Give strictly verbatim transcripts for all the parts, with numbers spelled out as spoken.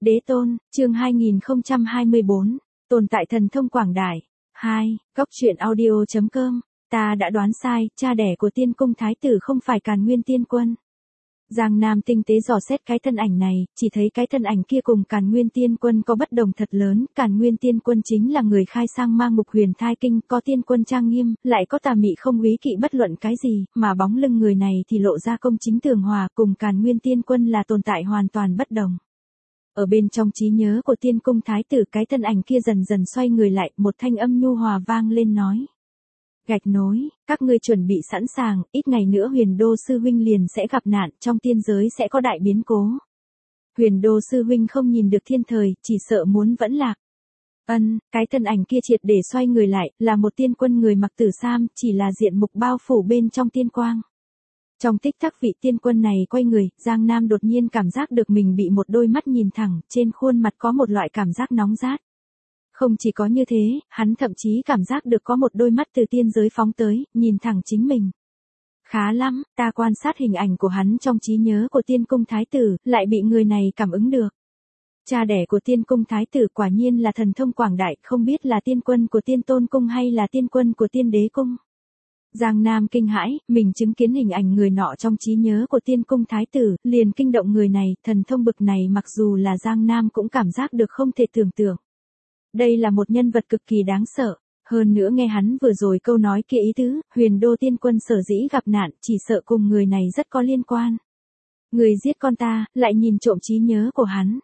Đế tôn, chương hai nghìn không trăm hai mươi bốn, tồn tại thần thông quảng đại. hai. Góc truyện audio chấm com, ta đã đoán sai, cha đẻ của tiên cung thái tử không phải Càn Nguyên Tiên Quân. Giang Nam tinh tế dò xét cái thân ảnh này, chỉ thấy cái thân ảnh kia cùng Càn Nguyên Tiên Quân có bất đồng thật lớn. Càn Nguyên Tiên Quân chính là người khai sang mang mục huyền thai kinh, có tiên quân trang nghiêm, lại có tà mị không úy kỵ bất luận cái gì, mà bóng lưng người này thì lộ ra công chính tường hòa, cùng Càn Nguyên Tiên Quân là tồn tại hoàn toàn bất đồng. Ở bên trong trí nhớ của tiên cung thái tử, cái thân ảnh kia dần dần xoay người lại, một thanh âm nhu hòa vang lên nói. Gạch nối, các ngươi chuẩn bị sẵn sàng, ít ngày nữa Huyền Đô sư huynh liền sẽ gặp nạn, trong tiên giới sẽ có đại biến cố. Huyền Đô sư huynh không nhìn được thiên thời, chỉ sợ muốn vẫn lạc. Ân, cái thân ảnh kia triệt để xoay người lại, là một tiên quân người mặc tử sam, chỉ là diện mục bao phủ bên trong tiên quang. Trong tích tắc vị tiên quân này quay người, Giang Nam đột nhiên cảm giác được mình bị một đôi mắt nhìn thẳng, trên khuôn mặt có một loại cảm giác nóng rát. Không chỉ có như thế, hắn thậm chí cảm giác được có một đôi mắt từ tiên giới phóng tới, nhìn thẳng chính mình. Khá lắm, ta quan sát hình ảnh của hắn trong trí nhớ của tiên cung thái tử, lại bị người này cảm ứng được. Cha đẻ của tiên cung thái tử quả nhiên là thần thông quảng đại, không biết là tiên quân của tiên tôn cung hay là tiên quân của tiên đế cung. Giang Nam kinh hãi, mình chứng kiến hình ảnh người nọ trong trí nhớ của tiên cung thái tử, liền kinh động người này, thần thông bực này mặc dù là Giang Nam cũng cảm giác được không thể tưởng tượng. Đây là một nhân vật cực kỳ đáng sợ, hơn nữa nghe hắn vừa rồi câu nói kia ý tứ, Huyền Đô tiên quân sở dĩ gặp nạn, chỉ sợ cùng người này rất có liên quan. Người giết con ta, lại nhìn trộm trí nhớ của hắn.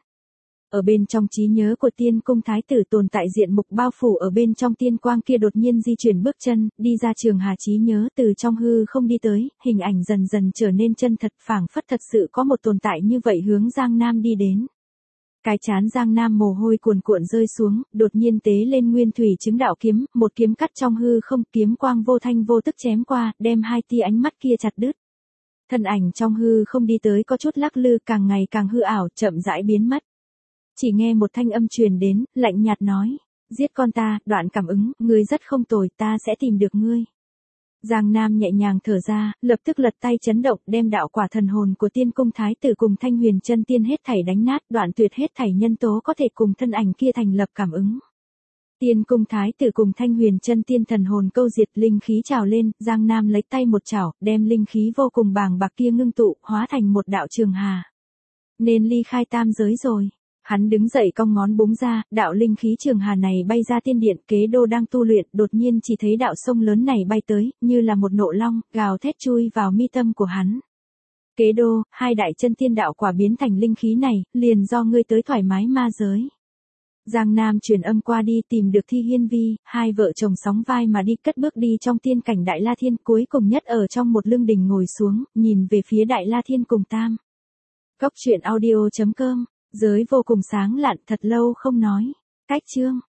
Ở bên trong trí nhớ của tiên cung thái tử tồn tại diện mục bao phủ ở bên trong tiên quang kia đột nhiên di chuyển bước chân, đi ra trường hà trí nhớ từ trong hư không đi tới, hình ảnh dần dần trở nên chân thật, phảng phất thật sự có một tồn tại như vậy hướng Giang Nam đi đến. Cái chán Giang Nam mồ hôi cuồn cuộn rơi xuống, đột nhiên tế lên nguyên thủy chứng đạo kiếm, một kiếm cắt trong hư không, kiếm quang vô thanh vô tức chém qua, đem hai tia ánh mắt kia chặt đứt. Thân ảnh trong hư không đi tới có chút lắc lư, càng ngày càng hư ảo, chậm rãi biến mất. Chỉ nghe một thanh âm truyền đến, lạnh nhạt nói, giết con ta, đoạn cảm ứng, ngươi rất không tồi, ta sẽ tìm được ngươi. Giang Nam nhẹ nhàng thở ra, lập tức lật tay chấn động, đem đạo quả thần hồn của tiên cung thái tử cùng Thanh Huyền chân tiên hết thảy đánh nát, đoạn tuyệt hết thảy nhân tố có thể cùng thân ảnh kia thành lập cảm ứng. Tiên cung thái tử cùng Thanh Huyền chân tiên thần hồn câu diệt, linh khí trào lên, Giang Nam lấy tay một chảo, đem linh khí vô cùng bàng bạc kia ngưng tụ, hóa thành một đạo trường hà. Nên ly khai tam giới rồi. Hắn đứng dậy cong ngón búng ra, đạo linh khí trường hà này bay ra tiên điện, Kế Đô đang tu luyện, đột nhiên chỉ thấy đạo sông lớn này bay tới, như là một nộ long, gào thét chui vào mi tâm của hắn. Kế Đô, hai đại chân tiên đạo quả biến thành linh khí này, liền do ngươi tới thoải mái ma giới. Giang Nam truyền âm qua đi tìm được Thi Hiên Vi, hai vợ chồng sóng vai mà đi, cất bước đi trong tiên cảnh Đại La Thiên, cuối cùng nhất ở trong một lưng đình ngồi xuống, nhìn về phía Đại La Thiên cùng Tam. Góc truyện audio chấm com. Giới vô cùng sáng lạn, thật lâu không nói. Cách chương.